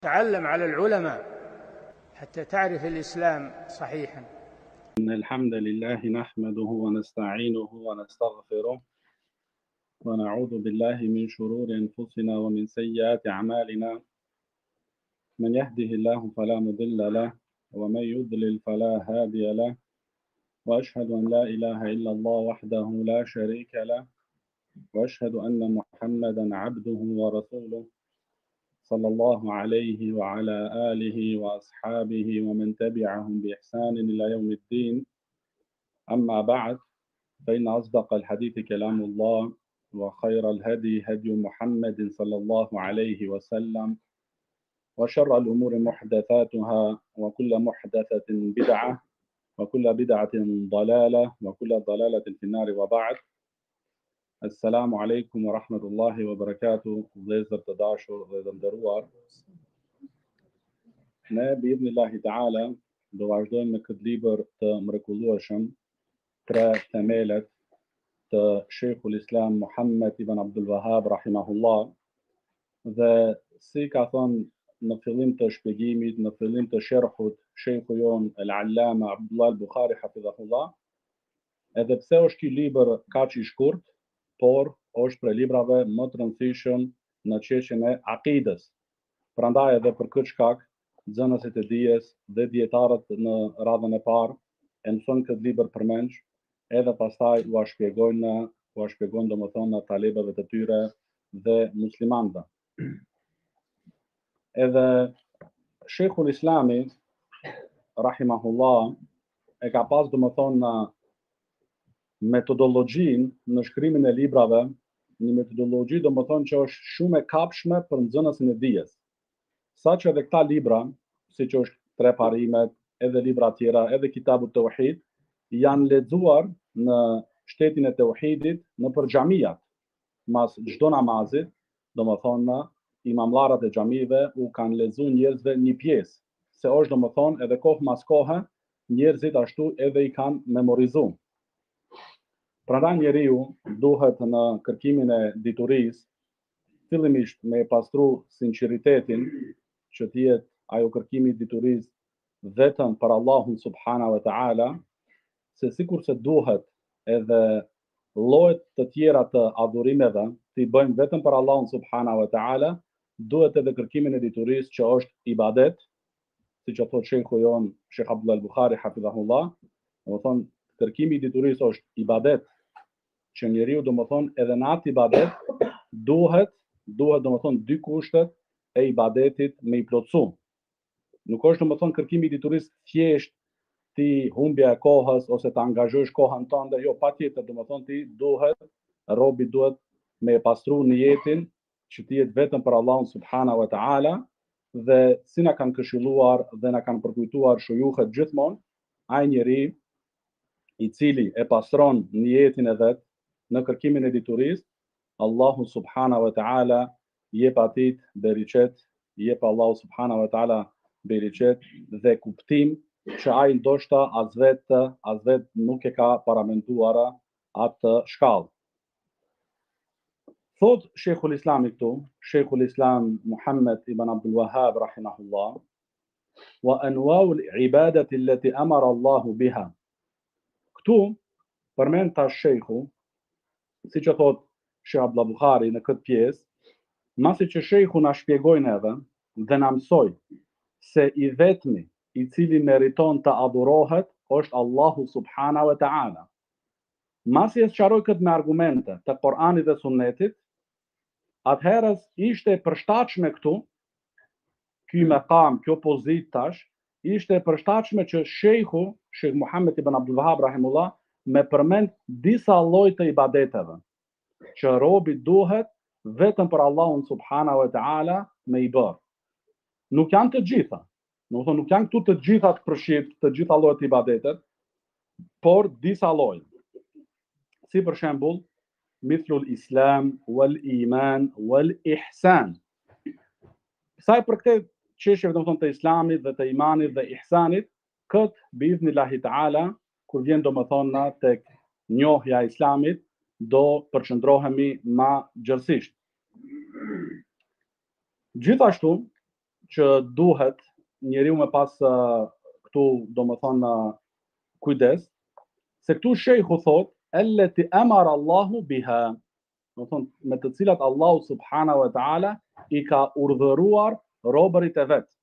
تعلم على العلماء حتى تعرف الإسلام صحيحا. إن الحمد لله نحمده ونستعينه ونستغفره ونعوذ بالله من شرور أنفسنا ومن سيئات أعمالنا. من يهده الله فلا مضل له ومن يضلل فلا هادي له، وأشهد أن لا إله إلا الله وحده لا شريك له، وأشهد أن محمدا عبده ورسوله صلى الله عليه وعلى آله وأصحابه ومن تبعهم بإحسان إلى يوم الدين. أما بعد، فإن أصدق الحديث كلام الله، وخير الهدي هدي محمد صلى الله عليه وسلم، وشر الأمور محدثاتها، وكل محدثة بدعة، وكل بدعة ضلالة، وكل ضلالة في النار. وبعد، السلام عليكم ورحمة الله وبركاته. Ne biidhnillahi ta'ala do vazhdojmë me këtë libër të mrekullueshëm, tre themelet të Sheikhul Islam Muhammed ibn Abdul Wahhab rahimahullah. Dhe si ka thonë në fillim të shpjegimit, në fillim të sherhut, Sheikhu jon al-Allama Abdullah al-Bukhari hafidhahullah, edhe pse është ky libër kaq i shkurt, por është prej librave më të rëndësishëm në çështjen e akidës. Prandaj edhe për këtë shkak nxënësit e dijes dhe dietarët në radhën e parë e mësojnë këtë libër përmendsh, edhe pastaj u shpjegojnë domethënë talebëve të tyre dhe muslimanëve. Edhe Sheikhul Islami rahimahullah e ka pas domethënë metodologjinë në shkrimin e librave, një metodologji domethënë që është shumë e kapshme për nxënësin e dijes. Saqë edhe këta libra, siç është tre parimet, edhe libra tjera, edhe Kitabu Tauhid, janë lexuar në shtetin e Tauhidit në për xhamijat. Mas çdo namazit, domethënë imamllarët e xhamive u kanë lexuar njerëzve një pjesë, se është domethënë edhe kohë mas kohe njerëzit ashtu edhe i kanë memorizuar. Prandaj njeriu duhet në kërkimin e diturisë fillimisht me pastru sinqeritetin, që të jetë ajo kërkimi i diturisë vetëm për Allahun subhanahu wa ta'ala, se sikurse duhet edhe llojet të tjera të adhurimeve të i bëjmë vetëm për Allahun subhanahu wa ta'ala, duhet edhe kërkimin e diturisë që është ibadet, siç e thotë Sheikhu jon Sheikh Abdullah al-Bukhari hafidhahullah, domethënë kërkimi i diturisë është ibadet, që njeriu domethënë edhe në atë ibadet duhet domethënë dy kushtet e ibadetit me i plotësu. Nuk është domethënë kërkimi i diturisë thjesht ti humbja e kohës ose të angazhosh kohën tënde, jo, patjetër domethënë robi duhet me pastru niyetin që ti jetë vetëm për Allahun subhanahu wa ta'ala, dhe si na kanë këshilluar dhe na kanë përkujtuar shujuhet gjithmonë, ai njeri i cili e pastron niyetin e vet në kërkimin e diturisë, Allahu subhanahu wa ta'ala jep atit beriqet, jep Allahu subhanahu wa ta'ala beriqet dhe kuptim që ai ndoshta as vet nuk e ka paramentuar atë shkallë. Thot Sheikhul Islami këtu, Sheikhul Islam Muhammed ibn Abdul Wahhab rahimahullah, wa anwa'u al-ibadati allati amara Allahu biha. Këtu përmend tash Sheikhu, siç e thot Sheikh Abdullah Bukhari në këtë pjesë, masi që Sheikhu na shpjegojnë edhe dhe na mësoi se i vetmi i cili meriton të adhurohet është Allahu subhanahu wa ta'ala. Masi e sqaroi këtë me argumente të Kur'anit dhe Sunnetit, atëherës ishte e përshtatshme këtu, ky maqam, kjo pozitë tash, ishte e përshtatshme që Sheikh Muhammed ibn Abdul Wahhab rahimullah me përmend disa lloje të ibadeteve që robi duhet vetëm për Allahun subhanahu wa ta'ala me i bërë. Nuk janë të gjitha, nuk janë këtu të gjitha të përfshirë, të gjitha llojet të ibadetet, por disa lloje. Si për shembull, mithlul Islam, wal iman, wal ihsan. Sa i përket çështjeve domethënë të Islamit dhe të imanit dhe ihsanit, këtë biiznillahi ta'ala, kur vjen domethënë tek njohja e Islamit, do përqendrohemi më gjërësisht. Gjithashtu, që duhet njeriu me pas këtu domethënë kujdes, se këtu shejhu thot allati amara Allahu biha, domethënë me të cilat Allahu subhanahu wa taala i ka urdhëruar robërit e vet.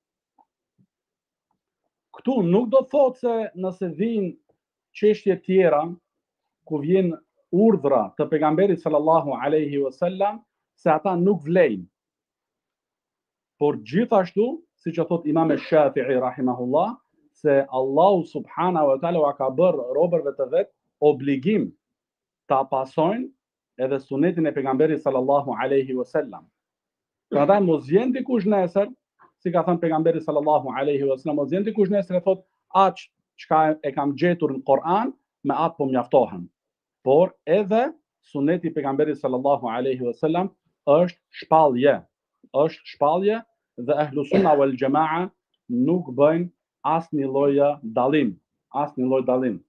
Këtu nuk do thot se nëse vijnë çështje tjera ku vjen urdhra të pejgamberit sallallahu alaihi wasallam se ata nuk vlejnë. Por gjithashtu, siç e thot Imam Shafi'i rahimahullah, se Allahu subhanahu wa taala ka bërë robërve të vet obligim ta pasojnë edhe sunetin e pejgamberit sallallahu alaihi wasallam. Prandaj mos vjen dikush nesër, si ka thënë pejgamberi sallallahu alaihi wasallam, mos vjen dikush nesër e thot aq çka e kam gjetur në Kur'an, me atë po mjaftohem. Por edhe suneti i pejgamberit sallallahu alaihi wasallam është shpallje dhe ahlu sunna wal jamaa nuk bëjnë asnjë lloj dallim.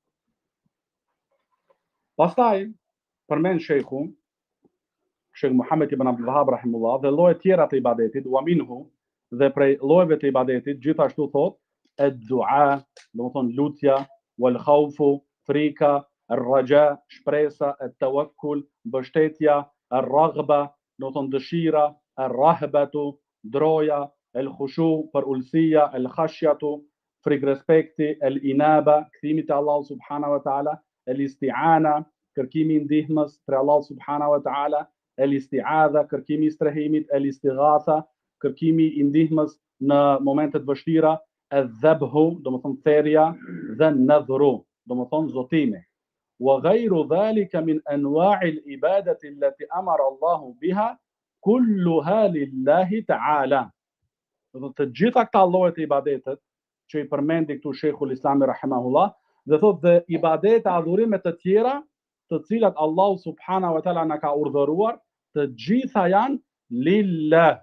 Pastaj përmend shejhu Sheikh Muhammad ibn Abdul Wahhab rahimullah dhe lloje tjera të ibadetit, wa minhu, dhe prej llojeve të ibadetit gjithashtu thot ad-du'a, domethënë lutja, wal khawfu, frika, ar-raja, shpresa, at-tawakkul, mbështetja, ar-raghba, domethënë dëshira, ar-rahbatu, droja, el-khushu, për ulësia, el-khashyatu, frikë respekti, el-inaba, kthimi te Allahu subhanahu wa taala, el-isti'ana, kërkimi ndihmës për Allahu subhanahu wa taala, el-isti'adha, kërkimi i strehimit, el-istighatha, kërkimi i ndihmës në momentet vështira, el-dhabhu, domethënë therrja, dhe nadhru, domethënë zotimi. Wa ghayru dhalika min anwa'i al-ibadati allati amara Allahu biha kulluha lillahi ta'ala. Do të gjitha këta lloje të ibadetet që i përmendi këtu Sheikhul Islami rahimahullah, dhe thotë dhe ibadete adhurime të tjera, të cilat Allahu subhanahu wa taala na ka urdhëruar, të gjitha janë lillah.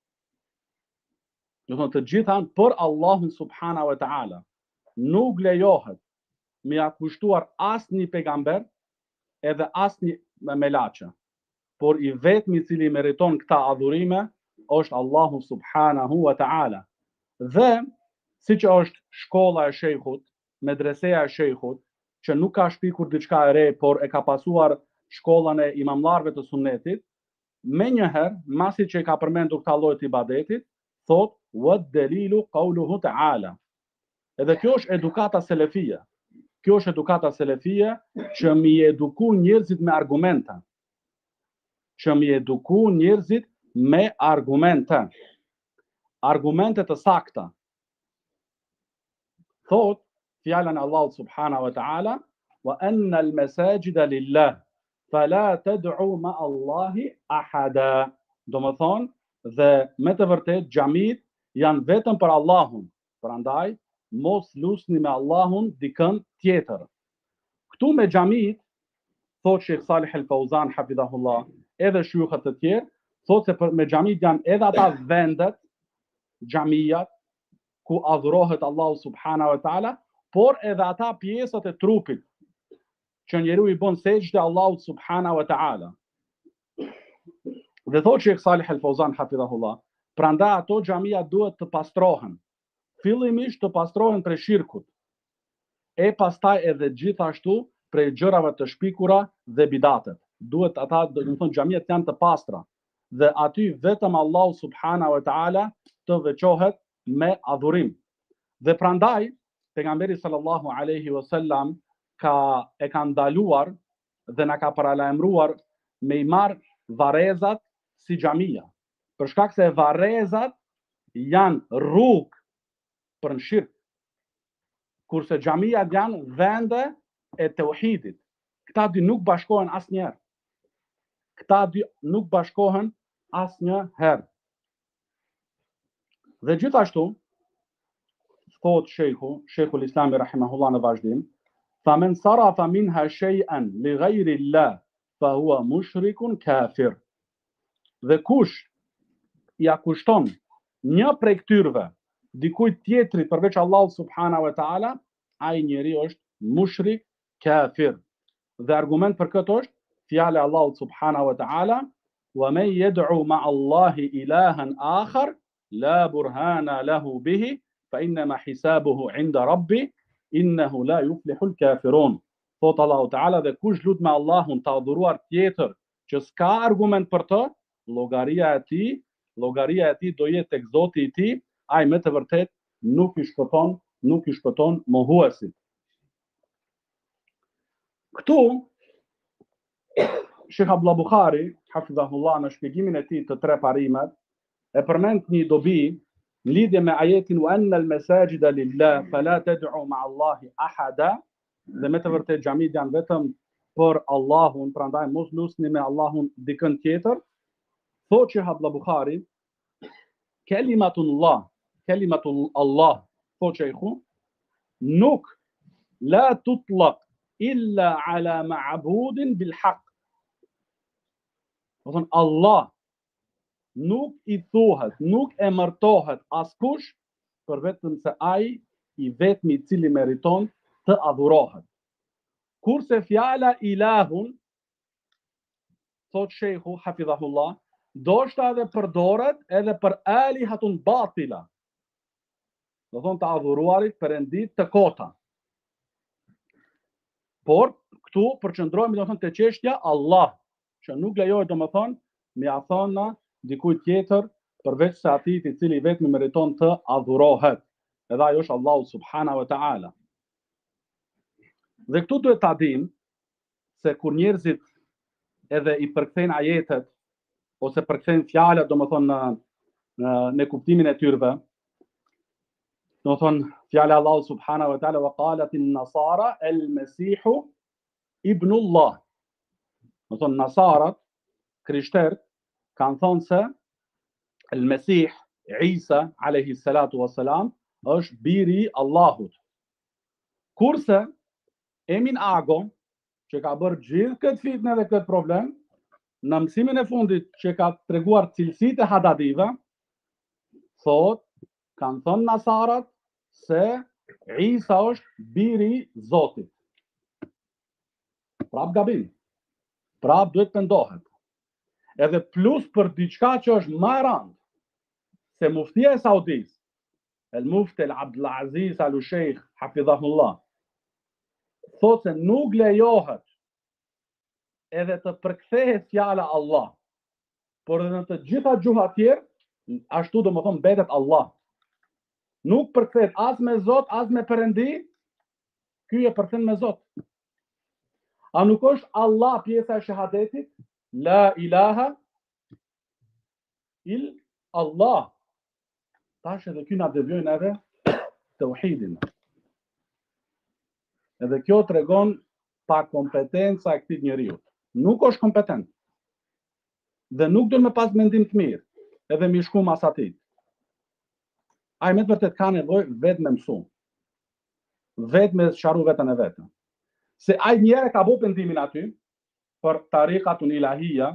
Do thotë të gjitha janë për Allahun subhanahu wa taala. Nuk lejohet me ia kushtuar asnjë pejgamber edhe asnjë melaçe. Por i vetmi i cili meriton këta adhurime është Allahu subhanahu wa taala. Dhe siç është shkolla e shejkhut, medreseja e shejkhut, që nuk ka shpikur diçka e re, por e ka pasuar shkollën e imamlarëve të sunnetit, me njëherë, masi që i ka përmendur këta lloje të ibadetit, thot wa dalilu qawluhu ta'ala. Edhe kjo është edukata selefie. Kjo është edukata selefie që mi eduku njerëzit me argumente. Argumente të sakta. Thot fjalën e Allahut subhanahu wa ta'ala, wa anna al-masajida lillah, fala tad'u ma Allahi ahada. Domethënë, dhe me të vërtet xhamit janë vetëm për Allahun. Prandaj mos lusni me Allahun dikën tjetër. Këtu me xhamit, thot Sheikh Salih al-Fawzan hafidhahullah, edhe shujukët të tjerë, thot se me xhamit janë edhe ata vendet, xhamijat, ku adhurohet Allahu subhanahu wa taala, por edhe ata pjesët e trupit që njeriu i bën sejdë Allahu subhanahu wa taala. Dhe thot Sheikh Salih al-Fawzan hafidhahullah, prandaj ato xhamia duhet të pastrohen. Fillimisht të pastrohen prej shirkut, e pastaj edhe gjithashtu prej gjërave të shpikura dhe bidatet. Duhet ata, do të thonë, xhamiat janë të pastra dhe aty vetëm Allahu subhanahu wa taala të veçohet me adhurim. Dhe prandaj pejgamberi sallallahu alaihi wasallam e ka ndaluar dhe na ka paralajmëruar me i marr varrezat si xhamia. Për shkak se varrezat janë rrugë për në shirk, kurse xhamiat janë vende e tauhidit. Këta dy nuk bashkohen asnjëherë. Dhe gjithashtu, thot Sheikhul Islami rahimahullah në vazhdim, famen sarafa minha shay'an li ghayri Allah fa huwa mushrikun kafir. Dhe kush ja kushton një prej këtyrve dikujt tjetrit përveç Allahut subhanahu wa taala, ai njeri është mushrik kafir. Dhe argument për këtë është fjala e Allahut subhanahu wa taala, wa man yad'u ma'a Allahi ilahan akhar la burhana lahu bihi fa innama hisabuhu 'inda rabbi innahu la yuflihul kafirun. Thot Allahu Teala, dhe kush lut me Allahun të adhuruar tjetër që s'ka argument për të, llogaria e tij do jetë tek Zoti i tij, ai me të vërtet nuk i shpëton mohuesit. Këtu Sheikh Abdullah Bukhari, hafidhahullah, në shpjegimin e tij të tre parimet, e përmend një dobi në lidhje me ajetin wa anna al-masajida lillah fala tad'u ma'a Allahi ahada, dhe me të vërtet xhamit janë vetëm për Allahun, prandaj mos lusni me Allahun dikën tjetër. Thotë Sheikh Abdullah Bukhari, kelimatullah, thotë Sheikhu, nuk la tutlaq illa ala ma'budin bil haq. Do thon Allah nuk i thuhet, nuk emërtohet askush për vetëm se ai i vetmi i cili meriton të adhurohet. Kurse fjala ilahun, thot Sheikhu hafidhahullah, doshta edhe përdoret edhe për alihatun batila. Do thon të adhuruarit perëndit të kota. Por këtu përqendrohemi do thon te çështja Allah, që nuk lejohet domethën me ia thona dikujt tjetër përveç se atij i cili vetëm meriton të adhurohet. Edhe ajo është Allahu subhanahu wa taala. Dhe këtu duhet ta dim se kur njerëzit edhe i përkthejnë ajetet ose përkthejnë fjalët domethën në kuptimin e tyre, domethën fjala Allahu subhanahu wa taala wa qalat an-nasara al-masihu ibnullah. Do thonë nasarat, krishterët, kanë thonë se el-Mesih, Isa, alayhi salatu wassalam, është biri i Allahut. Kurse Emin Ago, që ka bërë gjithë këtë fitnë dhe këtë problem, në mësimin e fundit që ka treguar cilësitë e hadadive, thot, kanë thonë nasarat se Isa është biri i Zotit. Prap gabim. Prap duhet pendohet. Edhe plus për diçka që është më e rëndë, se muftia e Saudis, el mufti el Abdulaziz Al Sheikh hafidhahullah, thot se nuk lejohet edhe të përkthehet fjala Allah, por edhe në të gjitha gjuha tjerë, ashtu do më thonë mbetet Allah. Nuk përkthehet as me Zot, as me Perëndi, ky e përkthen me Zot. A nuk është Allah pjesa e shahadetit? La ilaha il Allah. Tash edhe ky na devijojnë edhe tauhidin. Edhe kjo tregon pa kompetenca e këtij njeriu. Nuk është kompetent. Dhe nuk do të më pas mendim të mirë, edhe më shku mas atij. Ai me të vërtet ka nevojë vetë me mësu. Vetë me sharu vetën e vetë. Se ai njëherë ka bërë pendimin aty për tariqatun ilahia.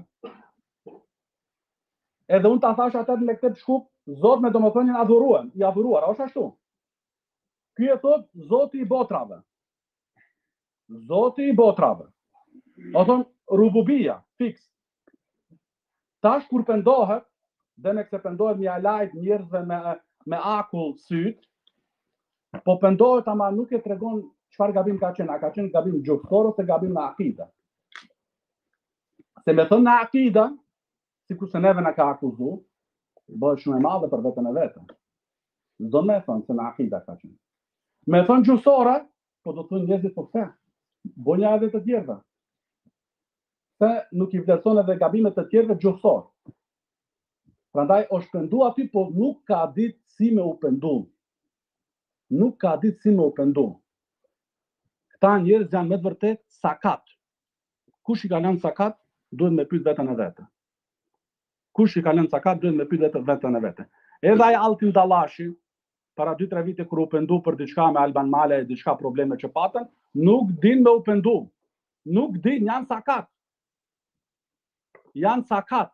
Edhe unë ta thash atë me këtë shkup, Zot me domethënë adhuruan, i adhuruar, është ashtu. Ky e thot Zoti i botrave. Zoti i botrave. Do thon rububia, fiks. Tash kur pendohet, dhe ne këtë pendohet me alajt njerëzve me akull syt, po pendohet ama nuk e tregon çfarë gabim ka qenë, a ka qenë gabim gjoktor ose gabim në akida. Se me thënë në akida, sikur se neve na ka akuzuar, bëhet shumë e madhe për veten e vet. Do me thënë se në akida ka qenë. Me thënë gjusora, po do të thonë njerëzit po pse? Bonja edhe të tjerëve. Se nuk i vlerëson edhe gabimet të tjerëve gjusor. Prandaj është pendu aty, po nuk ka ditë si me u pendu. Nuk ka ditë si me u pendu. Këta njerëz janë me të vërtet sakat. Kush i ka lënë sakat, duhet me pyet veten e vet. Kush i ka lënë sakat, duhet me pyet veten e vet. Edhe ai Altin Dallashi, para 2-3 vite kur u pendu për diçka me Alban Male, diçka probleme që patën, nuk din me u pendu. Nuk din, janë sakat. Janë sakat.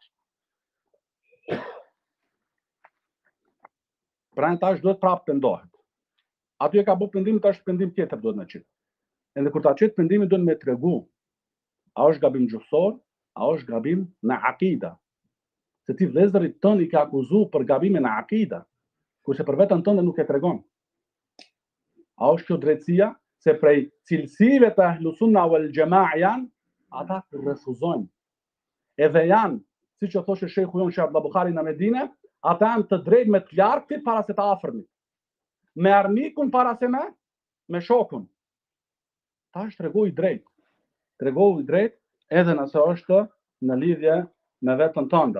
Pra në tash duhet prapë pendohet. Aty e ka bërë pendim, tash pendim tjetër duhet me qitë. Edhe kur ta qitë pendimin duhet me tregu. A është gabim gjusor, a është gabim në akida. se ti vëllezërit tënë i ke akuzu për gabime në akida, kurse për veten tënde nuk e tregon. A është kjo drejtësia? Se prej cilësive të Ahlus Sunna wal Jamaa janë ata që refuzojnë. Edhe janë, siç e thoshte shehu jon Sheikh Buhari në Medinë, ata janë të drejtë me të lartit para se të afërmit. Me armikun para se me shokun. Ta është tregoj drejt. Tregoj drejt edhe nëse është në lidhje me vetën tënde.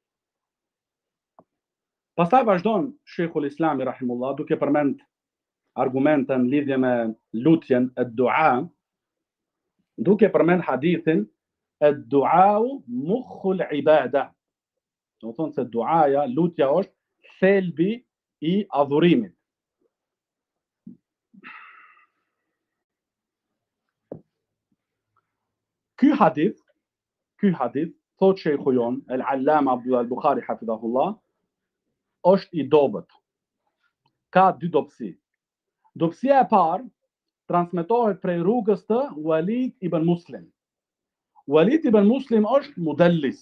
Pastaj vazhdon Sheikhul Islami rahimullah duke përmend argumente në lidhje me lutjen e dua, duke përmend hadithin e duau mukhul ibada. Do të thonë se duaja, lutja është thelbi i adhurimit. Ky hadith, thot sheikhu jon, Al-Allama Abdullah Al-Bukhari hafidhahullah, është i dobët. Ka dy dobësi. Dobësia e parë transmetohet prej rrugës të Walid ibn Muslim. Walid ibn Muslim është mudellis.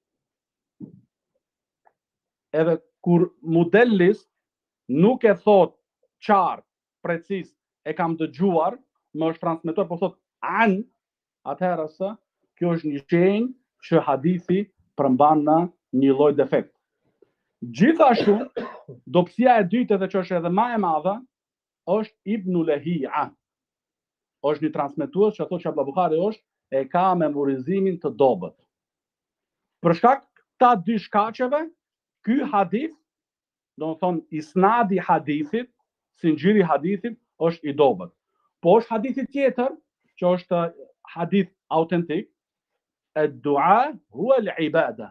Edhe kur mudellis nuk e thot qartë, precis, e kam dëgjuar, më është transmetuar, po thot an, atëherë se kjo është një shenjë që hadithi përmban në një lloj defekt. Gjithashtu, dobësia e dytë edhe që është edhe më e madhe, është Ibn Lahi'a. Është një transmetues që thotë që Abdullah Buhari është e ka memorizimin të dobët. Për shkak këta dy shkaqeve, ky hadith, do të thonë isnadi hadithit, sinxhiri hadithit është i dobët. Po është hadithi tjetër, që është hadith autentik, ad-du'a huwa al-ibada.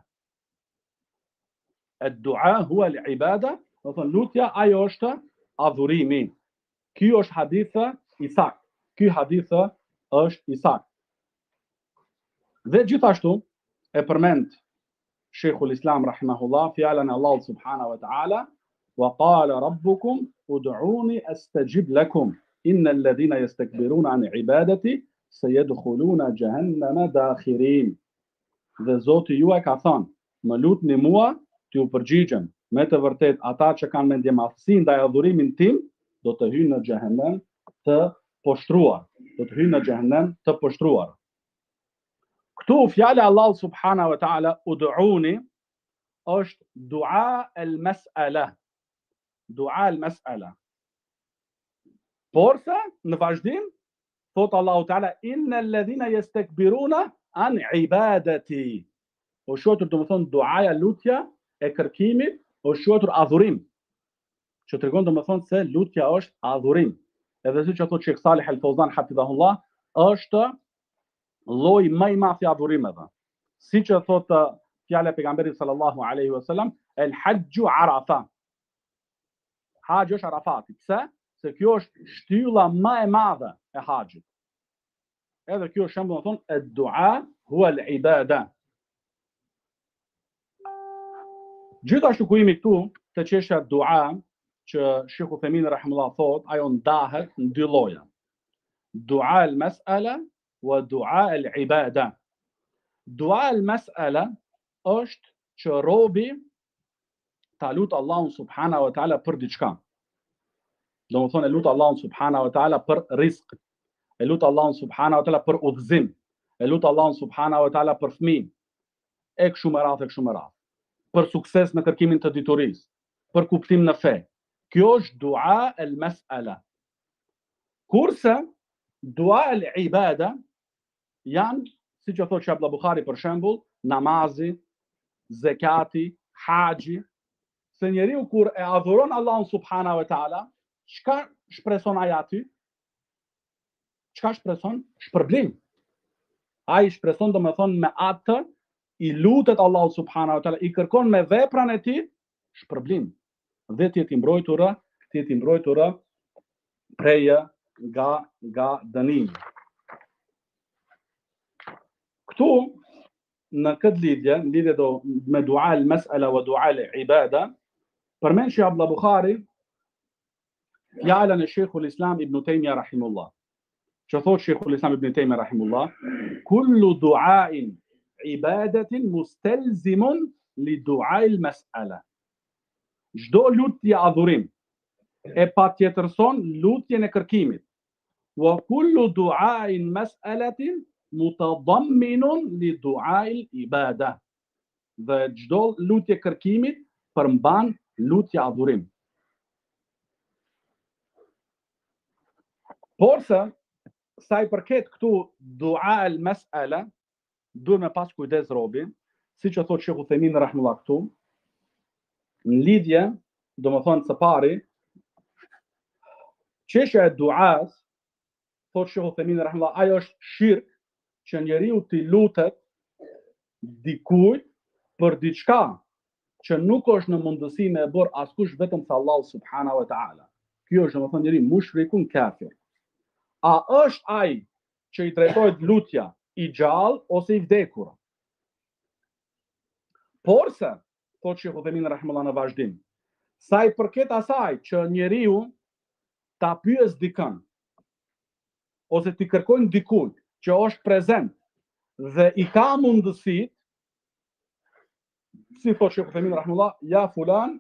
Ad-du'a huwa al-ibada, do të thonë lutja ajo është adhurimi. Ky është hadith i saktë. Ky hadith është i saktë. Dhe gjithashtu e përmend Sheikhul Islam rahimahullah fjalën e Allahut subhanahu wa ta'ala, wa qala rabbukum ud'uni astajib lakum innal ladhina yastakbiruna an ibadati sayadkhuluna jahannama dakhirin. Dhe Zoti juaj ka thënë, më lutni mua, t'ju përgjigjem. Me të vërtet ata që kanë mendje madhësi ndaj adhurimit tim, do të hyjnë në xhehenem të poshtruar. Do të hyjnë në xhehenem të poshtruar. Këtu fjala Allah subhanahu wa ta'ala ud'uni është dua al-mas'ala. Dua al-mas'ala. Por se në vazhdim thot Allahu ta'ala innal ladhina yastakbiruna an ibadati. O shotur do të thonë duaja, lutja e kërkimit, o shotur adhurim. Që tregon do të thonë se lutja është adhurim. Edhe siç e thot Sheikh Salih Al-Fawzan hafidhahullah, është lloji më i madh i adhurimeve. Siç e thot fjala e pejgamberit sallallahu alaihi wasallam, el-hajju arafa. Haxhi është Arafati. Pse? Se kjo është shtylla më e madhe e haxhit. Edhe kjo është shembull do të thonë ad-du'a huwa al-ibada. Gjithashtu ku jemi këtu të çështja dua që Sheikh Uthaymin rahimullah thot, ajo ndahet në dy lloje. Dua al-mas'ala wa dua al-ibada. Dua al-mas'ala është që robi ta lut Allahun subhanahu wa ta'ala për diçka. Do të thonë lut Allahun subhanahu wa ta'ala për rizq. E lut Allahun subhanahu wa ta'ala për udhëzim. E lut Allahun subhanahu wa ta'ala për fëmijë. E kështu me radhë. Për sukses në kërkimin të diturisë, për kuptim në fe. Kjo është dua al-mas'ala. Kurse dua al-ibada janë, siç e thotë Abdullah Buhari për shembull, namazi, zekati, haxhi, se njeriu kur e adhuron Allahun subhanahu wa ta'ala, çka shpreson ai aty? Çka shpreson? Shpërblim. Ai shpreson domethënë me atë i lutet Allahu subhanahu wa ta'ala, i kërkon me vepran e tij shpërblim. Dhe ti jeti mbrojtura prej nga dënimi. Këtu në këtë lidhje, me dua al-mas'ala wa dua al-ibada, përmend Sheikh Abdullah Buhari fjalën e Sheikhul Islam Ibn Taymiyyah rahimullah. Që thot Sheikhul Islam Ibn Taymiyyah rahimullah, kullu du'ain ibadatin mustalzimun li du'ail mas'ala. Çdo lutje adhurim e patjetërson lutjen e kërkimit. Wa kullu du'ain mas'alatin mutadamminun li du'ail ibada. Dhe çdo lutje kërkimit përmban lutje adhurim. Porse, sa i përket këtu dua el mas'ala, duhet me pas kujdes robi, siç e thot Sheikh Uthaymin rahimullah këtu, në lidhje, domethënë së pari, çështja e duas, thot Sheikh Uthaymin rahimullah, ajo është shirk që njeriu t'i lutet dikujt për diçka që nuk është në mundësi me e bërë askush vetëm se Allahu subhanahu wa ta'ala. Kjo është domethënë njeri mushrikun kafir. A është ai që i drejtohet lutja i gjallë ose i vdekur? Porse, thot Sheikh Uthaymin rahimullah në vazhdim, sa i përket asaj që njeriu ta pyes dikën ose t'i kërkojnë dikujt që është prezent dhe i ka mundësit, si thot Sheikh Uthaymin rahimullah, ja fulan,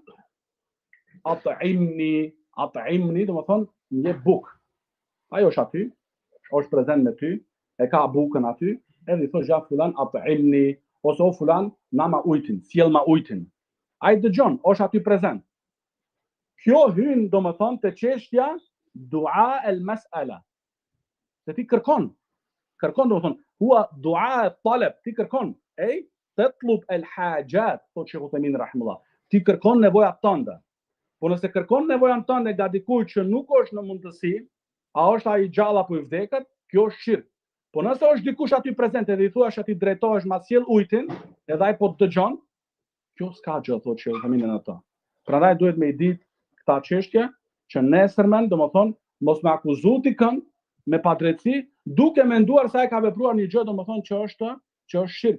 at'imni, do më thonë, një buk. Ajo është aty, është prezent me ty, e ka bukën aty, edhe i thot ja fulan, at'imni, ose o fulan, na ma ujtin, sjell ma ujtin. Ai dëgjon, është aty prezent. Kjo hyn, do më thonë, të çështja dua el mas'ala. Se ti kërkon, do më thonë, hua dua talab, ti kërkon, تطلب الحاجات, thot Sheikh Uthaymin rahimullah. Ti kërkon nevojat tënde. Po nëse kërkon nevojat tënde nga dikujt që nuk është në mundësi, a është ai gjallë apo i vdekët, kjo është shirk. Po nëse është dikush aty prezent edhe i thuash aty drejtohesh ma sjell ujtin, edhe ai po të dëgjon, kjo s'ka gjë, thot Sheikh Uthaymin në ato. Prandaj duhet me i ditë këta çështje që nesërmen, domethënë, mos me akuzu dikën me padrejtësi, duke menduar se ai ka vepruar një gjë, domethënë që është shirk.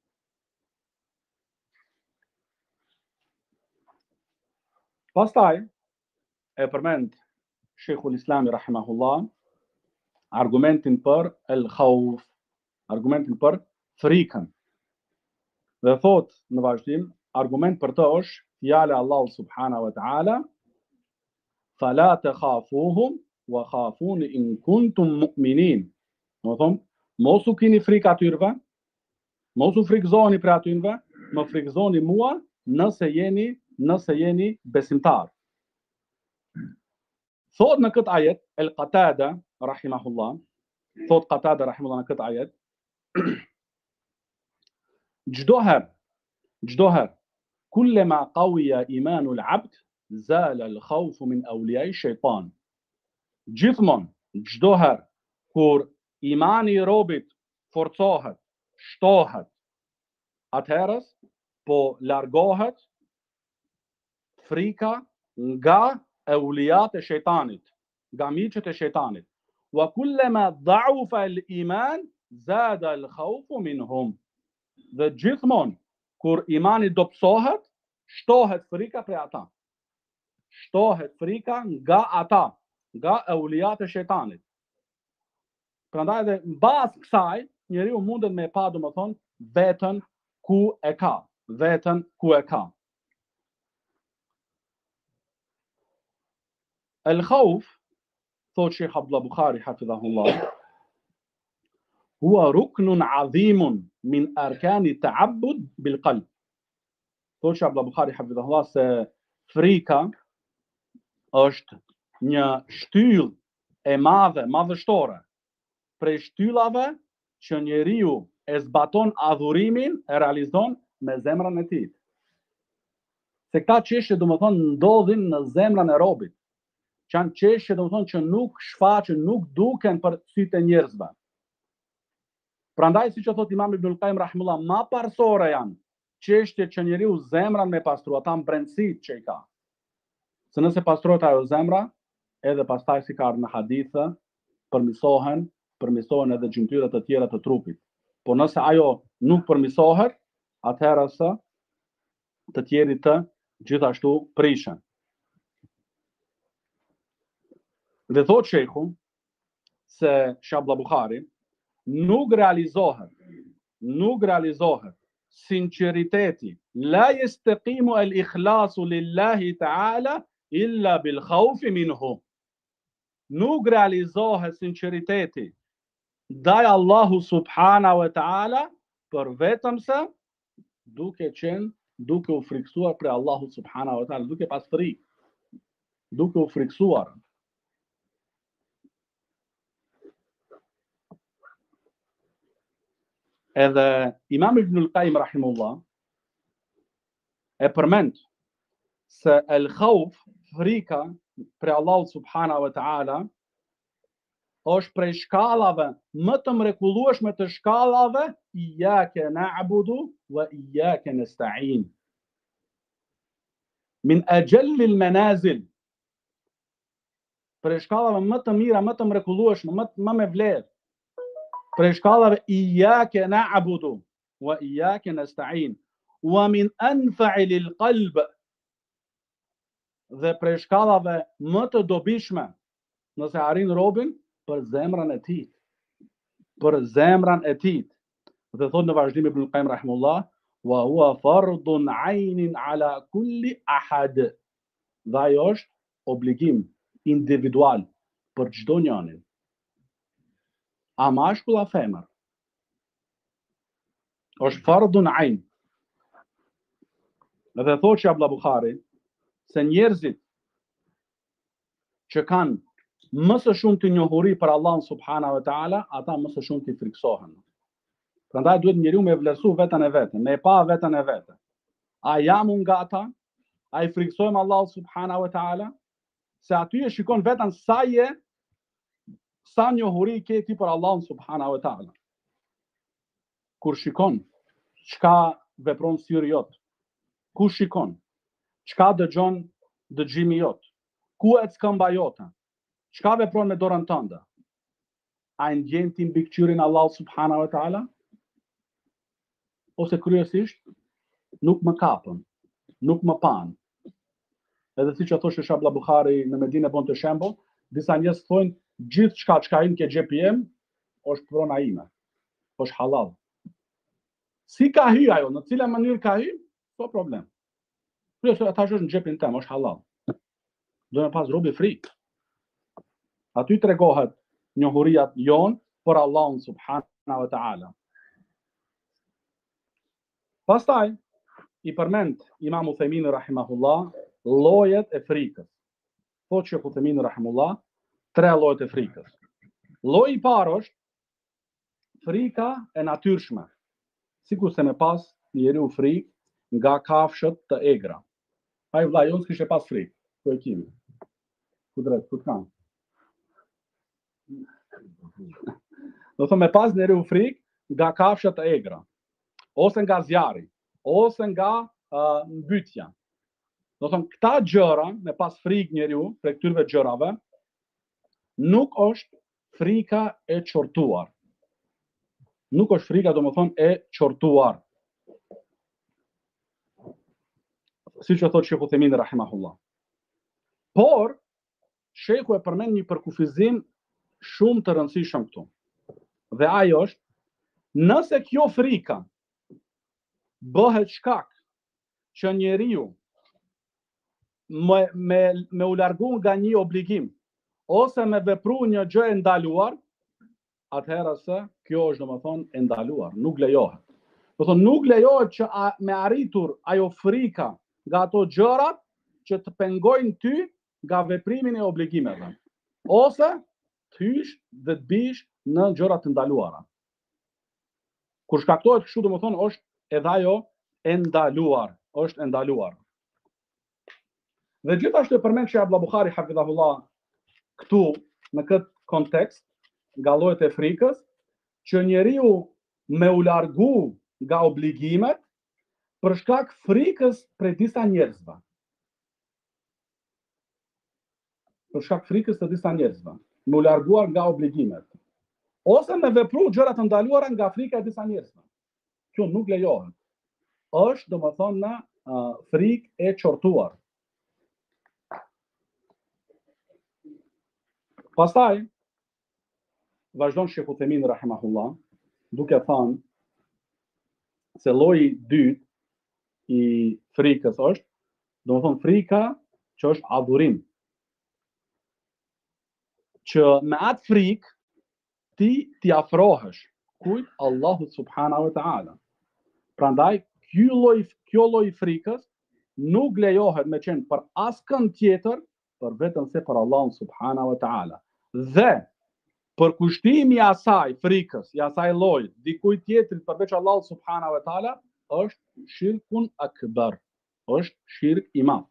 Pastaj e përmend Sheikhul Islami rahimahullah argumentin për el khawf, argumentin për frikën. Dhe thot në vazhdim, argument për të është fjala e Allahut subhanahu wa taala, fala takhafuhum wa khafuni in kuntum mu'minin. Do thonë, mos u keni frikë atyre, mos u frikëzoni për atyre, më frikëzoni mua nëse jeni besimtar. Thot në këtë ajet, el Qatada rahimahullah, thot Qatada rahimahullah në këtë ajet, çdo herë, kullama qawiya imanu al-abd, zala al-khawfu min awliya'i shaytan. Gjithmonë, çdo herë kur imani i robit forcohet, shtohet, atëherës po largohet frika nga eulijat e shejtanit, nga miqët e shejtanit. Wa kullama da'ufa al-iman zada al-khawfu minhum. Dhe gjithmonë kur imani dobësohet, shtohet frika prej ata. Shtohet frika nga ata, nga eulijat e shejtanit. Prandaj edhe mbas kësaj, njeriu mundet me pa, domethënë, veten ku e ka. الخوف, thot Sheikh Abdullah Bukhari hafidhahullah, huwa ruknun adhimun min arkani ta'abbud bil qalb. Thot Sheikh Abdullah Bukhari hafidhahullah se frika është një shtyllë e madhështore prej shtyllave që njeriu e zbaton adhurimin, e realizon me zemrën e tij. Se këta çështje domethënë ndodhin në zemrën e robit. Që janë çështje domethënë që nuk shfaqen, nuk duken për sytë e njerëzve. Prandaj siç e thot Imam Ibn al-Qayyim rahimullah, më parsore janë çështjet që njeriu zemrën me pastru, ata brendësitë që i ka. Se nëse pastrohet ajo zemra, edhe pastaj si ka ardhur në hadithe, përmirësohen edhe gjymtyrët e tjera të trupit. Po nëse ajo nuk përmirësohet, atëherë të tjerit të gjithashtu prishen. Dhe thot Sheikhu se Shabla Bukhari nuk realizohet sinqeriteti. La yastaqimu al-ikhlasu lillahi ta'ala illa bil khawfi minhu. Nuk realizohet sinqeriteti ndaj Allahu subhanahu wa ta'ala për vetëm se duke u friksuar për Allahu subhanahu wa ta'ala, duke pas frikë, duke u friksuar. Edhe Imam Ibn al-Qayyim rahimullah e përmend se el-khawf, frika për Allahu subhanahu wa ta'ala, është prej shkallave më të mrekullueshme të shkallave iyyake na'budu wa iyyake nasta'in. Min ajalli al-manazil. Prej shkallave më të mira, më të mrekullueshme, më me vlerë. Prej shkallave iyyake na'budu wa iyyake nasta'in. Wa min anfa'i lil-qalb. Dhe prej shkallave më të dobishme nëse arrin robin për zemrën e tij. Për zemrën e tij. Dhe thot në vazhdim Ibn Qayyim rahimullah, wa huwa fardun 'aynin 'ala kulli ahad. Dhe ajo është obligim individual për çdo njërin. A mashkull a femër. Është fardun 'ain. Dhe thot që Abdullah Buhari se njerëzit që kanë më së shumti njohuri për Allahun subhanahu wa ta'ala, ata më së shumti friksohen. Prandaj duhet njeriu me vlerësu veten e vet, me pa veten e vet. A jam unë nga ata? A I friksojmë Allahu subhanahu wa ta'ala? Se aty e shikon veten sa njohuri ke ti për Allahun subhanahu wa ta'ala. Kur shikon çka vepron syri jot, ku shikon, çka dëgjon dëgjimi jot, ku ec këmba jote, çka vepron me dorën tënde? A e ndjen ti mbikëqyrjen Allahu subhanahu wa ta'ala? Ose kryesisht nuk më kapën, nuk më pan. Edhe siç e thoshte Abdullah Buhari në Medinë bon të shembull, disa njerëz thonë gjithçka çka im ke xhepi im është prona ime. Është halal. Si ka hy ajo, në cilën mënyrë ka hy? Po problem. Kryesisht ata është në xhepin tëm, është halal. Do të pas robi frikë. Aty tregohet njohuria jon për Allahun subhanahu wa ta'ala. Pastaj I përmend Imam Uthaymin rahimahullah llojet e frikës. Thotë që Uthaymin rahimahullah 3 llojet e frikës. Lloji I parë është frika e natyrshme. Sikur se me pas njeriu frikë nga kafshët të egra. Ai vllai jon s'kishte pas frikë. Ku e kemi? Ku drejt, ku kanë? Do thonë me pas njeriu frikë nga kafshët të egra. Ose nga zjarri, ose nga mbytja. Do thonë këta gjëra, me pas frikë njeriu për këtyre gjërave, nuk është frika e qortuar. Nuk është frika, domethënë, e qortuar. Siç e thotë Sheikhu Uthaymin rahimahullah. Por Sheikhu e përmend një përkufizim shumë të rëndësishëm këtu. Dhe ajo është, nëse kjo frika bëhet shkak që njeriu me u largu nga një obligim ose me vepru një gjë e ndaluar, atëherë se kjo është domethënë e ndaluar, nuk lejohet. Do thonë nuk lejohet që me arritur ajo frika nga ato gjërat që të pengojnë ty nga veprimi e obligimeve, ose të hysh dhe të bish në gjëra të ndaluara. Kur shkaktohet kështu, domethënë është edhe ajo e ndaluar, është e ndaluar. Dhe gjithashtu e përmend që Abdullah Buhari hafidhahullah këtu në këtë kontekst nga llojet e frikës, që njeriu me u largu nga obligimet për shkak frikës prej disa njerëzve. Për shkak frikës të disa njerëzve, me u larguar nga obligimet. Ose me vepru gjëra të ndaluara nga frika e disa njerëzve. Kjo nuk lejohet. Është domethënë frikë e qortuar. Pastaj vazhdon Sheikh Uthaymin rahimahullah duke thënë se lloji i dytë i frikës është, domethënë frika që është adhurim. Që me atë frikë ti afrohesh kujt? Allahu subhanahu wa ta'ala. Prandaj kjo lloj frikës nuk lejohet me qenë për askën tjetër për vetëm se për Allahun subhanahu wa ta'ala. Dhe për kushtimi i asaj frikës, i asaj lloji dikujt tjetrit përveç Allahut subhanahu wa ta'ala është shirkun akbar, është shirk i madh.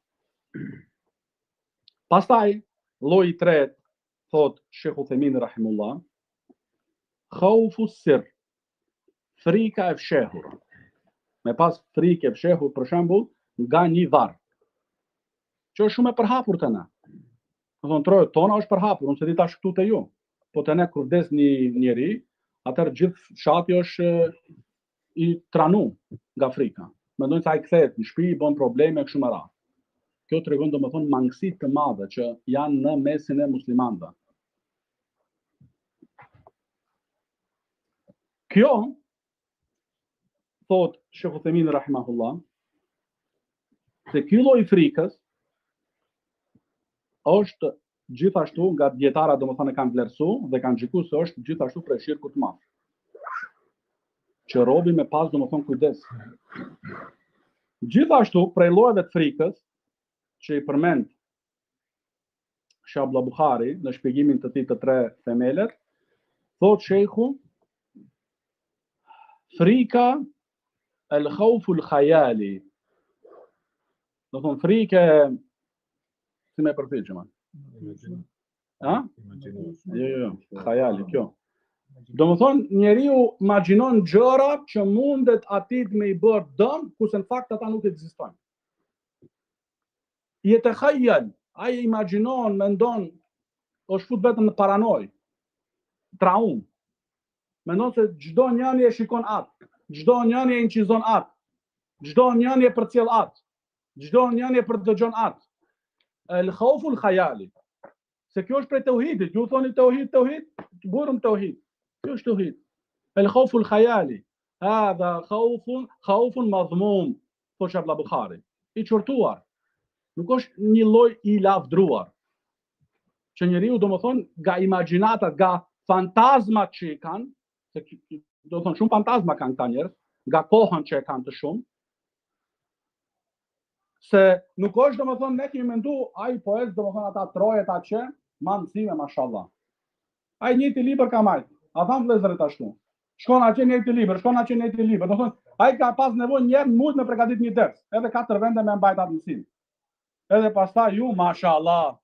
Pastaj lloji i tretë, thot Sheikh Uthaymin rahimullah, khawfu sir, frika e fshehur. Me pas frikë e fshehur, për shembull, nga një varr, që është shumë e përhapur të na. Do thonë trojet tona është përhapur, unë se di tash këtu te ju. Po te ne kur vdes një njeri, atëherë gjithë fshati është i tranu nga frika. Mendojnë se ai kthehet në shtëpi, bën probleme kështu me radhë. Kjo tregon domethënë mangësi të madhe që janë në mesin e muslimanëve. Kjo, thot Sheikh Uthaymin rahimahullah, se ky lloj frikës është gjithashtu nga dietarët domethënë e kanë vlerësuar dhe kanë xhikuar se është gjithashtu prej shirkut të madh. Që robi me pas domethënë kujdes. Gjithashtu prej llojeve të frikës që i përmend Shabla Bukhari në shpjegimin të tij të 3 themelet, thot sheikhu, frika el khawfu el khayali. Do thonë frikë si më përfil që man. Ha? Jo, khayali kjo. Do më thonë, njeriu imagjinon gjëra që mundet atit me i bërë dëm, kurse në fakt ata nuk ekzistojnë. Yetakhayal, ai imagjinon, mendon, është fut vetëm në paranoj, traum. Mendon se çdo njëri e shikon atë, çdo njëri e incizon atë, çdo njëri e përcjell atë, çdo njëri e përdëgjon atë. El khawfu el khayali. Se kjo është prej tauhidit, ju thoni tauhid, burëm tauhid. Kjo është tauhid. El khawfu el khayali. Hadha khawfun madhmum, thot Shabla Bukhari. I çortuar. Nuk është një lloj i lavdruar. Që njeriu domethënë nga imagjinatat, nga fantazmat që i kanë, se do thonë shumë fantazma kanë këta njerëz, nga kohën që e kanë të shumë, se nuk është domethënë ne kemi mendu ai poet domethënë ata trojet atë që ma mësime mashallah. Ai njëjti libër ka marrë. A thamë vëllezërit ashtu. Shkon atje njëjti libër, domethënë ai ka pas nevojë një herë mund me përgatit një ders, edhe 4 vende me mbajt atë mësim. Edhe pastaj ju mashallah.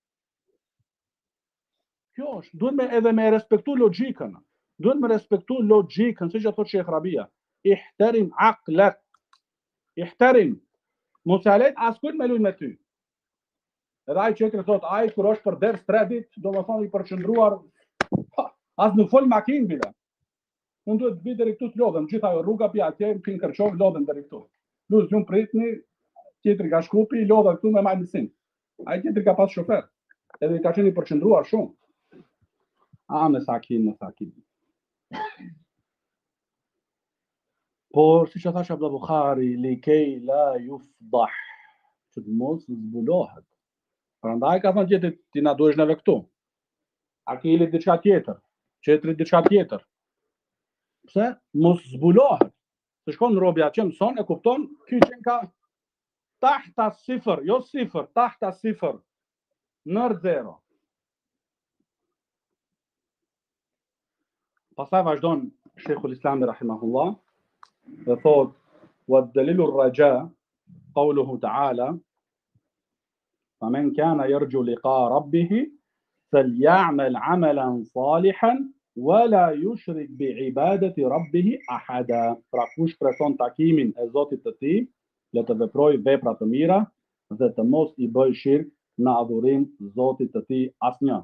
Kjo është, duhet me edhe me respektu logjikën. Duhet me respektu logjikën, siç e thotë Sheikh Rabia. Ihtarim aqlak. Ihtarim. Mos e lejt askujt me luajë me ty. Edhe ai që thot, ai kur është për ders 3 ditë, domethënë i përqendruar, as nuk fol makinë bile. Unë duhet të vi deri këtu të lodhem, gjithë ajo rruga pi atje, pin kërçov lodhem deri këtu. Plus ju pritni, tjetri ka shkupi, lodha këtu me majlisin. Ai tjetri ka pas shofer. Edhe i ka qenë i përqendruar shumë. Me sakin. Por siç e thash Abdul Bukhari, likej la yufdah, që të mos zbulohet. Prandaj ka thënë tjetri, ti na duhesh neve këtu. Akili diçka tjetër, qetri diçka tjetër. Pse? Mos zbulohet. Se shkon robi atje mëson, e kupton, ky që ka tahta sifër, jo sifër, tahta sifër, nër zero. Pastaj vazhdon Sheikhul Islam rahimahullah dhe thot, والدليل الرجاء قوله تعالى فمن كان يرجو لقاء ربه فليعمل عملا صالحا ولا يشرك بعبادة ربه أحدا. Pra kush preson takimin e Zotit të tij, le të veprojë vepra të mira dhe të mos i bëj shirk në adhurim Zotit të tij asnjë.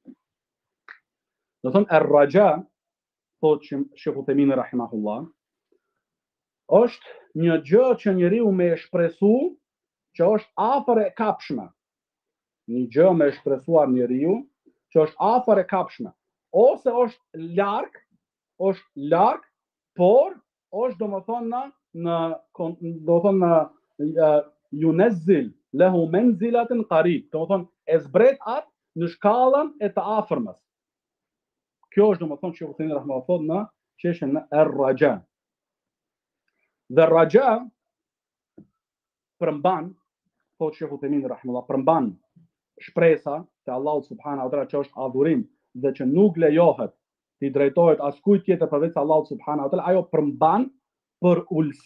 Do thonë ar-raja, thot Sheikh Uthaymin rahimahullah, është një gjë që njeriu me e shpresu që është afër e kapshme. Një gjë me e shpresuar njeriu që është afër e kapshme. Ose është larg, por është domethënë yunazil lahu manzilatan qarib, domethënë e zbret atë në shkallën e të afërmës. Kjo është domethënë që Uthaymin rahimahullah thotë në çështjen e ar-raja. Dhe raja përmban, thotë Sheikh Uthaymin rahimahullah, përmban shpresa te Allahu subhanahu wa taala që është adhurim dhe që nuk lejohet t'i drejtohet askujt tjetër përveç Allahut subhanahu wa taala, ajo përmban për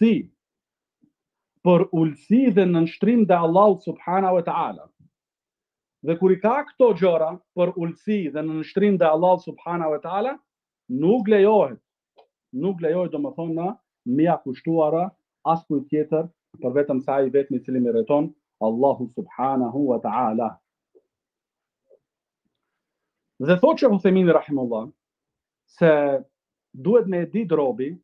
ulsi dhe nënshtrim dhe Allahut subhanahu wa taala. Dhe kur i ka këto gjëra për ulsi dhe nënshtrim dhe Allahut subhanahu wa taala, nuk lejohet domethënë mia kushtuara askujt tjetër për vetëm sa i vetmi i cili meriton Allahu subhanahu wa taala. Dhe thotë Sheikh Uthaymin rahimahullah se duhet me e ditë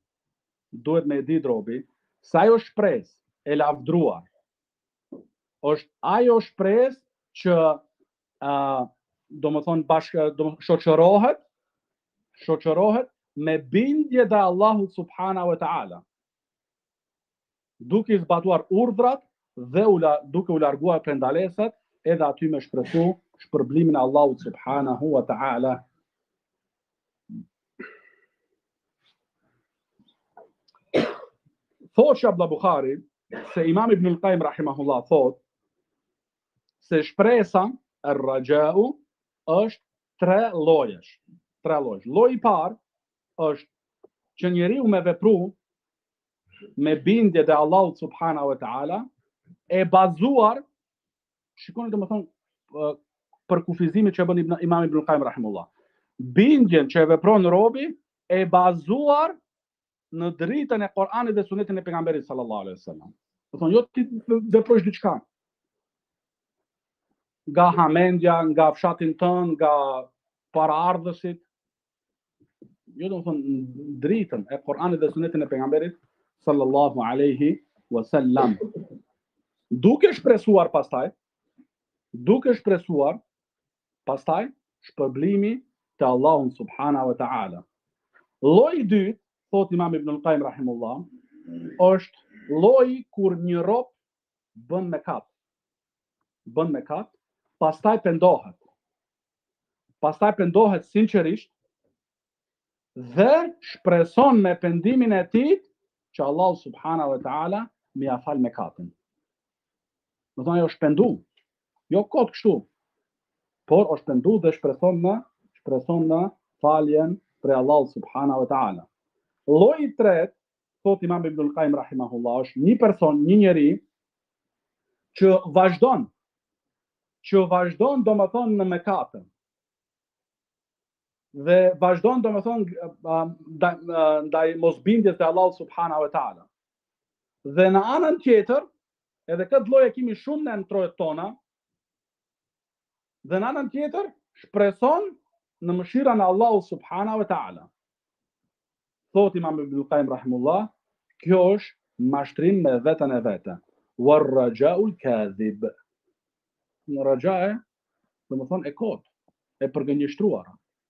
robi se ajo shpresë e lavdruar është ajo shpresë që domethënë shoqërohet me bindje dhe Allahu subhanahu wa taala, duke i zbatuar urdhrat dhe duke u larguar prej ndalesat, edhe aty me shpresu shpërblimin e Allahut subhanahu wa taala. Thotë Abdullah Bukhari se Imam Ibn al-Qayyim rahimahullah thotë se shpresa ar-raja'u është tre llojesh. Lloji i parë është që njeriu me vepru me bindje dhe Allahut subhanahu wa taala e bazuar, shikoni domethënë për kufizimin që bën Imam Ibn al-Qayyim rahimahullah. Bindjen që e vepron robi e bazuar në dritën e Kur'anit dhe Sunetit e pejgamberit sallallahu alaihi wasallam. Do thonë jo ti veprosh diçka nga hamendja, nga fshatin tënd, nga paraardhësit. Jo do thonë dritën e Kur'anit dhe Sunetit e pejgamberit sallallahu alaihi wasallam. Duke shpresuar pastaj shpërblimi te Allahu subhanahu wa taala. Lloji i dytë, thot Imam Ibn al-Qayyim rahimullah, është lloji kur një rob bën mekat, pastaj pendohet sinqerisht dhe shpreson me pendimin e tij që Allahu subhanahu wa taala më ia fal mekatin. Do thonë ajo është pendu, jo kot kështu, por është pendu dhe shpreson në faljen prej Allahu subhanahu wa taala. Lloji i tretë, thot Imam Ibn al-Qayyim rahimahullah, është një person, një njeri që vazhdon domethënë në mëkate. Dhe vazhdon domethënë ndaj mosbindjes te Allahu subhanahu wa taala. Dhe në anën tjetër, edhe këtë lloj e kemi shumë në trojet tona, dhe në anën tjetër shpreson në mëshirën e Allahu subhanahu wa taala. Thot Imam Ibn al-Qayyim rahimullah, kjo është mashtrim me veten e vete. War-raja'u al-kadhib. Në rajae, domethënë e kot, e përgënjeshtruar.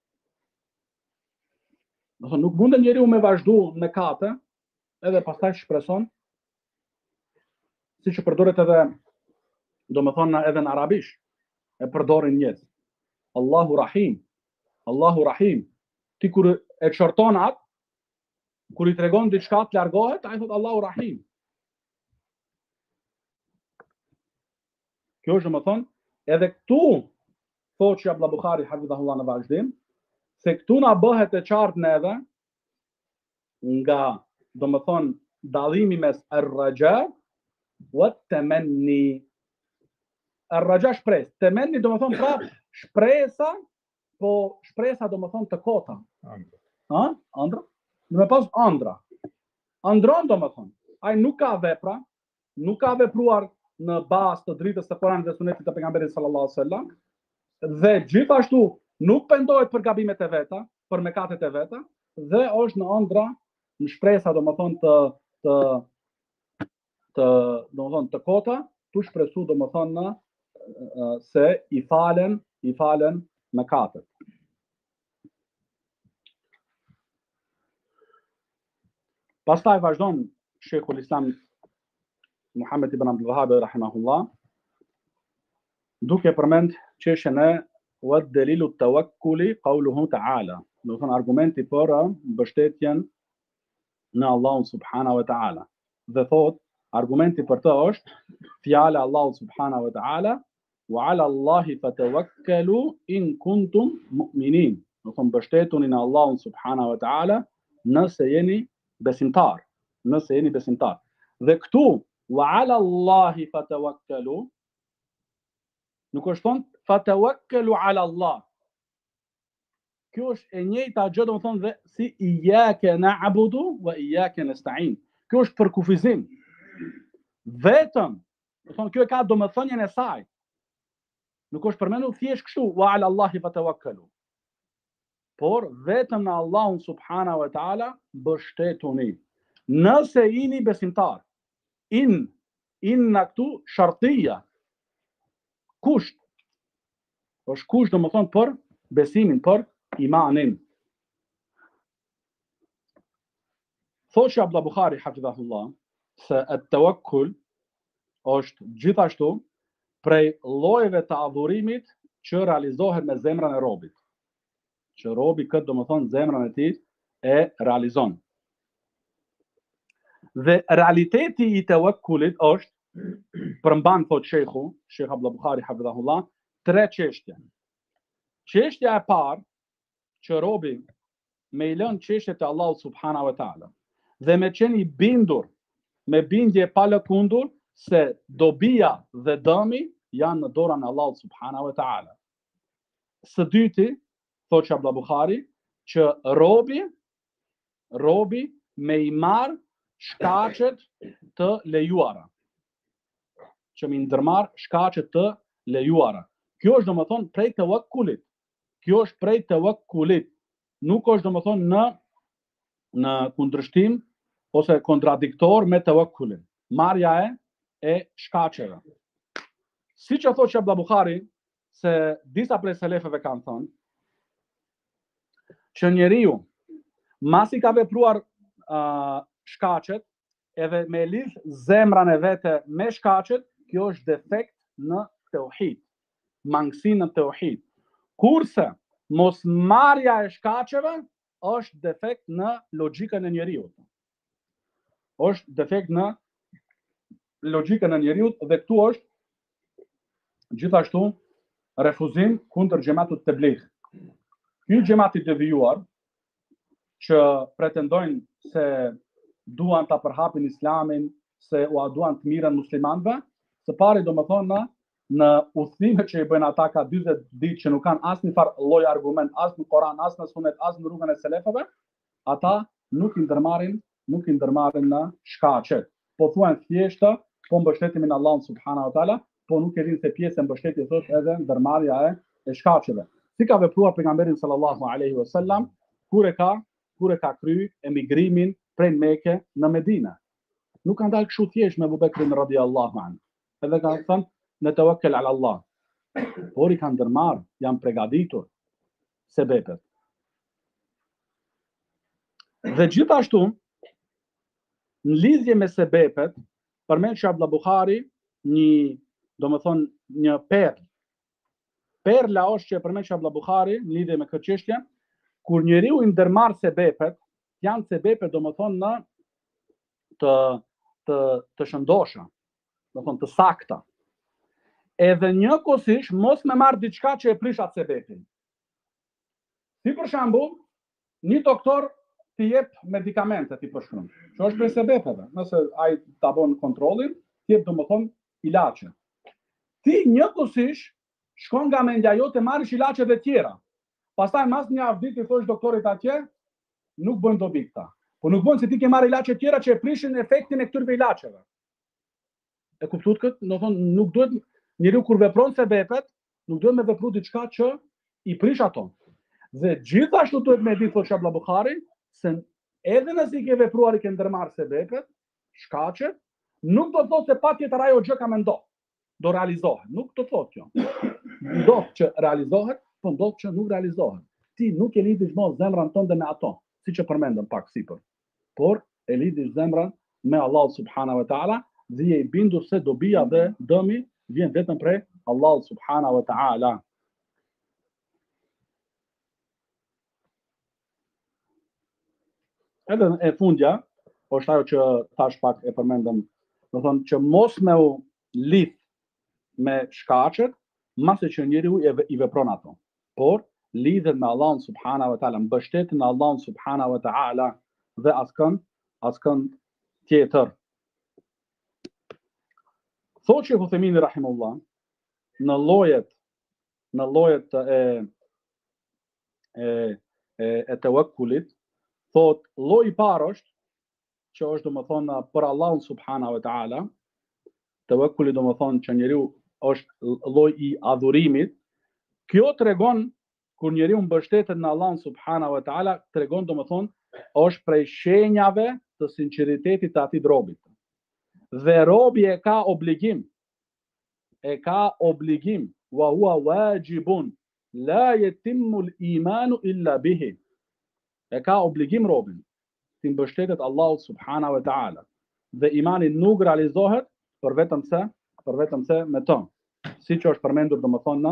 Domethënë nuk mund njeriu me vazhdu në kate, edhe pastaj shpreson, siç e përdoret edhe domethënë edhe në arabisht, e përdorin njerëz. Allahu Rahim. Ti kur e çorton atë, kur i tregon diçka të largohet, ai thot Allahu Rahim. Kjo është domethënë, edhe këtu thotë që Abdullah Bukhari hafidhahullah në vazhdim, se këtu na bëhet e qartë neve nga domethënë dallimi mes ar-raja wa at-tamanni. Ar-raja shpresë, tamanni domethënë prap shpresa, po shpresa domethënë të kota. Ëndra? Do me pas ëndra. Ëndron domethënë, ai nuk ka vepra, nuk ka vepruar në bazë të dritës të Kuranit dhe Sunetit të pejgamberit sallallahu alaihi wasallam, dhe gjithashtu nuk pendohet për gabimet e veta, për mëkatet e veta, dhe është në ëndra, në shpresa domethënë të kota, tu shpresu domethënë se i falen mëkatet. Pastaj vazhdon Sheikhul Islam Muhammed ibn Abdul Wahhab rahimahullah duke përmend çështjen e wat dalilu tawakkuli qawluhu ta'ala. Do thon argumenti për mbështetjen në Allahun subhanahu wa ta'ala. Dhe thot argumenti për të është fjala Allahut subhanahu wa ta'ala wa 'ala Allahi fatawakkalu in kuntum mu'minin. Do thon mbështetuni në Allahun subhanahu wa ta'ala nëse jeni besimtar, nëse jeni besimtar. Dhe këtu wa 'ala Allahi fatawakkalu nuk është thonë fatawakkalu 'ala Allah. Kjo është e njëjta gjë, do të thonë dhe si iyyaka na'budu wa iyyaka nasta'in. Kjo është për kufizim. Vetëm, do të thonë kjo e ka domethënien e saj. Nuk është përmendur thjesht kështu wa 'ala Allahi fatawakkalu. Por vetëm në Allahun subhanahu wa ta'ala mbështetuni. Nëse jeni besimtar. Inna këtu shartia. Kusht. Është kusht do më thonë për besimin, për imanin. Thoshë Abdullah Bukhari hafidhahullah se at-tawakkul është gjithashtu prej llojeve të adhurimit që realizohet me zemrën e robit. Që robi këtë do më thonë zemrën e tij e realizon. Dhe realiteti i tawakkulit është përmban thot Sheikh Abdullah Bukhari hafidhahullah tre çështje. Çështja e parë që robi me i lënë çështjet e Allahut subhanahu wa ta'ala dhe me qenë i bindur me bindje pa lëkundur se dobia dhe dëmi janë në dorën e Allahut subhanahu wa ta'ala. Së dyti, thot Abdullah Bukhari, që robi me i marr shkaqet të lejuara. Që mi ndërmarr shkaqet të lejuara. Kjo është domethënë prej tawakkulit. Kjo është prej tawakkulit. Nuk është domethënë në kundërshtim ose kontradiktor me tawakkulin. Marrja e shkaqeve. Siç e thotë Abdullah Bukhari se disa prej selefëve kanë thënë që njeriu masi ka vepruar shkaqet edhe me lidh zemrën e vete me shkaqet, kjo është defekt në tauhid, mangësi në tauhid. Kurse mos marrja e shkaqeve është defekt në logjikën e njeriu. Është defekt në logjikën e njeriu dhe këtu është gjithashtu refuzim kundër xhamatut tabligh. Ky xhamat i devijuar që pretendojnë se duan ta përhapin islamin, se duan të mirën muslimanëve, së pari domethënë në udhëtimet që i bëjnë ata ka 40 ditë që nuk kanë asnjë farë lloj argument, as në Koran, as në Sunet, as në rrugën e selefëve, ata nuk i ndërmarrin në shkaqet. Po thuan thjesht, po mbështetemi në Allahun subhanahu wa taala, po nuk e dinë se pjesë e mbështetjes është edhe ndërmarrja e shkaqeve. Si ka vepruar pejgamberi sallallahu alaihi wasallam kur e ka kryer emigrimin prej Mekë në Medinë. Nuk ka dalë kështu thjesht me Abu Bekrin radhiyallahu anhu. Edhe ka thënë në tawakkal ala Allah. Por i kanë ndërmarrë, janë përgatitur sebepet. Dhe gjithashtu në lidhje me sebepet, përmend Abdullah Bukhari një perl. Perla është që përmend Abdullah Bukhari në lidhje me këtë çështje, kur njeriu i ndërmarr sebepet, janë sebepet domethënë të shëndosha, domethënë të sakta. Edhe njëkohësisht mos me marr diçka që e prish atë sebepin. Si për shembull, një doktor t'i jep medikamente ti përshkruan. Kjo është për sebepeve. Nëse ai ta bën kontrollin, t'i jep domethënë ilaçe. Ti njëkohësisht shkon nga mendja jote marrësh ilaçet e tjera. Pastaj mas një javë ditë i thosh doktorit atje, nuk bën dobi këta. Po nuk bën se ti ke marrë ilaçe tjera që e prishin efektin e këtyre ilaçeve. E kuptuat këtë? Do thonë nuk duhet njeriu kur vepron sebepet, nuk duhet me vepru diçka që i prish ato. Dhe gjithashtu duhet me ditë thotë Abdullah Bukhari se edhe nëse i ke vepruar i ke ndërmarrë sebepet, shkaqet, nuk do të thotë se patjetër ajo gjë ka mendo. Do realizohet. Nuk do të thotë kjo. Ndodh që realizohet, po ndodh që nuk realizohet. Ti nuk e lidh gjithmonë zemrën tënde me ato, siç e përmendëm pak sipër. Por e lidhi zemrën me Allah subhanahu wa ta'ala, dhe je I bindur se dobia dhe dëmi vjen vetëm prej Allah subhanahu wa ta'ala. Edhe e fundja, është ajo që tash pak e përmendëm, do thonë që mos me u lidh me shkaqet, mase që njeriu I vepron ato. Por lidhet me Allahun subhanahu wa ta'ala, mbështetet në Allahun subhanahu wa ta'ala dhe askën tjetër. Thotë Sheikh Uthemini rahimullah, në llojet e tawakkulit, thotë lloji I parë është që është domethënë për Allahun subhanahu wa ta'ala. Tawakkuli domethënë që njeriu është lloj I adhurimit. Kjo tregon kur njeriu mbështetet në Allahun subhanahu wa ta'ala, tregon domethënë është prej shenjave të sinqeritetit të atij robit. Dhe robi e ka obligim, wa huwa wajibun, la yatimmu al-imanu illa bihi. E ka obligim robin të mbështetet Allahut subhanahu wa ta'ala. Dhe imani nuk realizohet për vetëm se me të. Siç është përmendur domethënë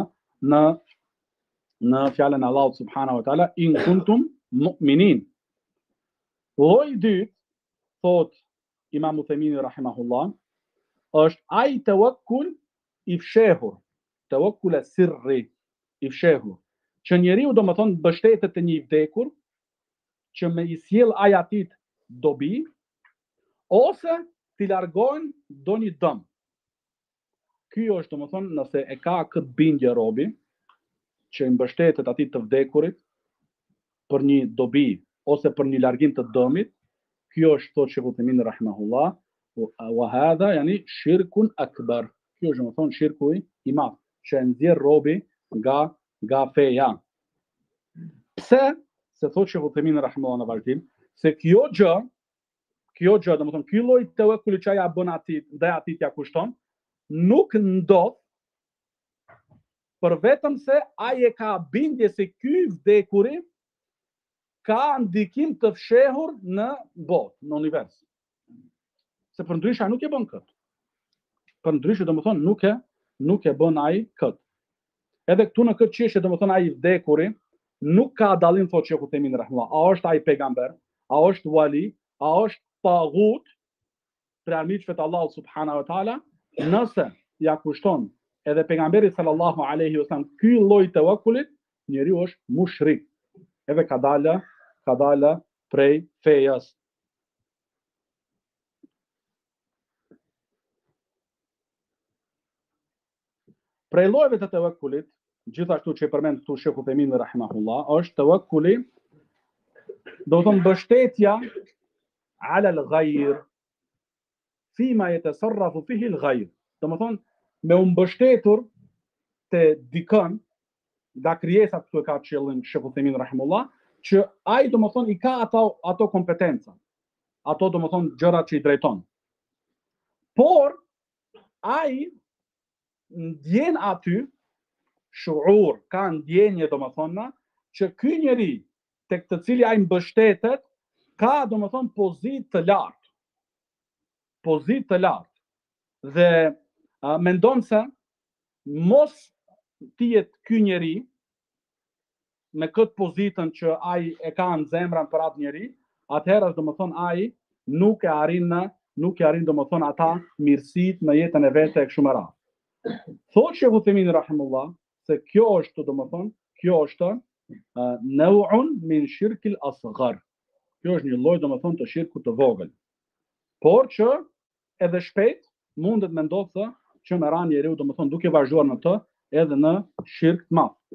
në fjalën e Allahut subhanahu wa ta'ala, in kuntum mu'minin. Lloji I dytë, thot Imam Uthemini rahimahullah, është ai tawakkul I fshehur, tawakkul sirri I fshehur, që njeriu domethënë mbështetet te një I vdekur, që me I sjell ai atit dobi, ose t'i largojnë ndonjë dëm. Ky është domethënë nëse e ka këtë bindje robi, që I mbështetet atij të vdekurit për një dobi ose për një largim të dëmit, kjo është thotë Sheikh Uthemini rahimahullah, wa hadha yani shirkun akbar. Kjo është domethënë shirku I madh, që e nxjerr robi nga feja. Pse? Se thotë Sheikh Uthemini rahimahullah në vazhdim, se kjo gjë, domethënë ky lloj tawakkuli që ai ja bën atit, ndaj atit ja kushton, nuk ndodh për vetëm se ai e ka bindje se ky vdekuri ka ndikim të fshehur në botë, në univers. Se për ndryshe nuk e bën këtë. Për ndryshe domethënë nuk e bën ai këtë. Edhe këtu në këtë çështje domethënë ai vdekuri nuk ka dallim, thotë Sheikh Uthemini rahimahullah. A është ai pejgamber? A është wali? A është tagut? Për armiqve të Allahut subhanahu wa taala, nëse ja kushton edhe pejgamberi sallallahu alaihi wasallam ky lloj tawakkulit, njeriu është mushrik. Edhe ka dalë prej fejas. Prej llojeve të tawakkulit, gjithashtu që e përmend këtu Sheikh Uthemini rahimahullah, është tawakkuli, do të thonë mbështetja ala al-ghayr fima yatasarrafu fihi al-ghayr. Do të thonë me u mbështetur te dikën, nga krijesat këtu e ka qëllim Sheikh Uthemini rahimahullah, që ai do të thonë I ka ato kompetenca, ato do të thonë gjërat që I drejton. Por ai ndjen aty shuur, ka ndjenje domethënë që ky njeri tek të cili ai mbështetet ka domethënë pozitë të lartë. Dhe mendon se mos tijet ky njeri me këtë pozitën që ai e ka në zemrën për atë njeri, atëherë domethënë ai nuk e arrin domethënë ata mirësitë në jetën e vetë e kështu me radhë. Thotë Sheikh Uthemini rahimahullah se kjo është nau'un min shirkil asghar. Kjo është një lloj domethënë të shirkut të vogël. Por që edhe shpejt mundet me ndodhë që me ran njeriu domethënë duke vazhduar në të edhe në shirk të madh.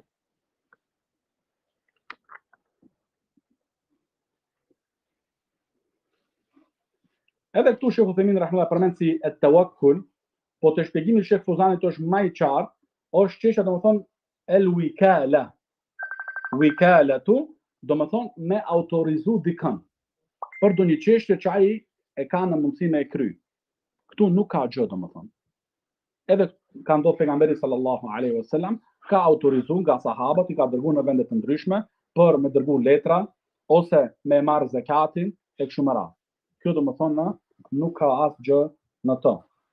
Edhe këtu Sheikh Uthemini rahimahullah përmend si at-tawakkul, po të shpjegimi Sheikh Fuzanit është më I qartë, është çështja domethënë el-wikala. Wikalatu domethënë me autorizu dikën për ndonjë çështje që ai e ka në mundësi me e kry. Këtu nuk ka gjë domethënë. Edhe ka ndodhur pejgamberi sallallahu alaihi wasallam ka autorizuar nga sahabët, I ka dërguar në vende të ndryshme për me dërguar letra ose me marr zakatin e kështu me radhë. Kjo do më thonë nuk ka asë gjë në të.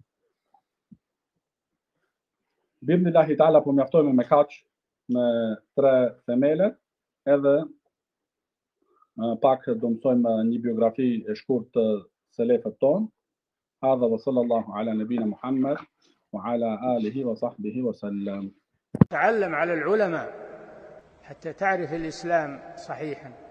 Bismillahi ta'ala po mjaftojme me kaq, me 3 themelet, edhe pak do mësojmë një biografi e shkurt të selefët tonë. Hadha wa sallallahu ala nabina Muhammad wa ala alihi wa sahbihi wa sallam. تعلم على العلماء حتى تعرف الإسلام صحيحا.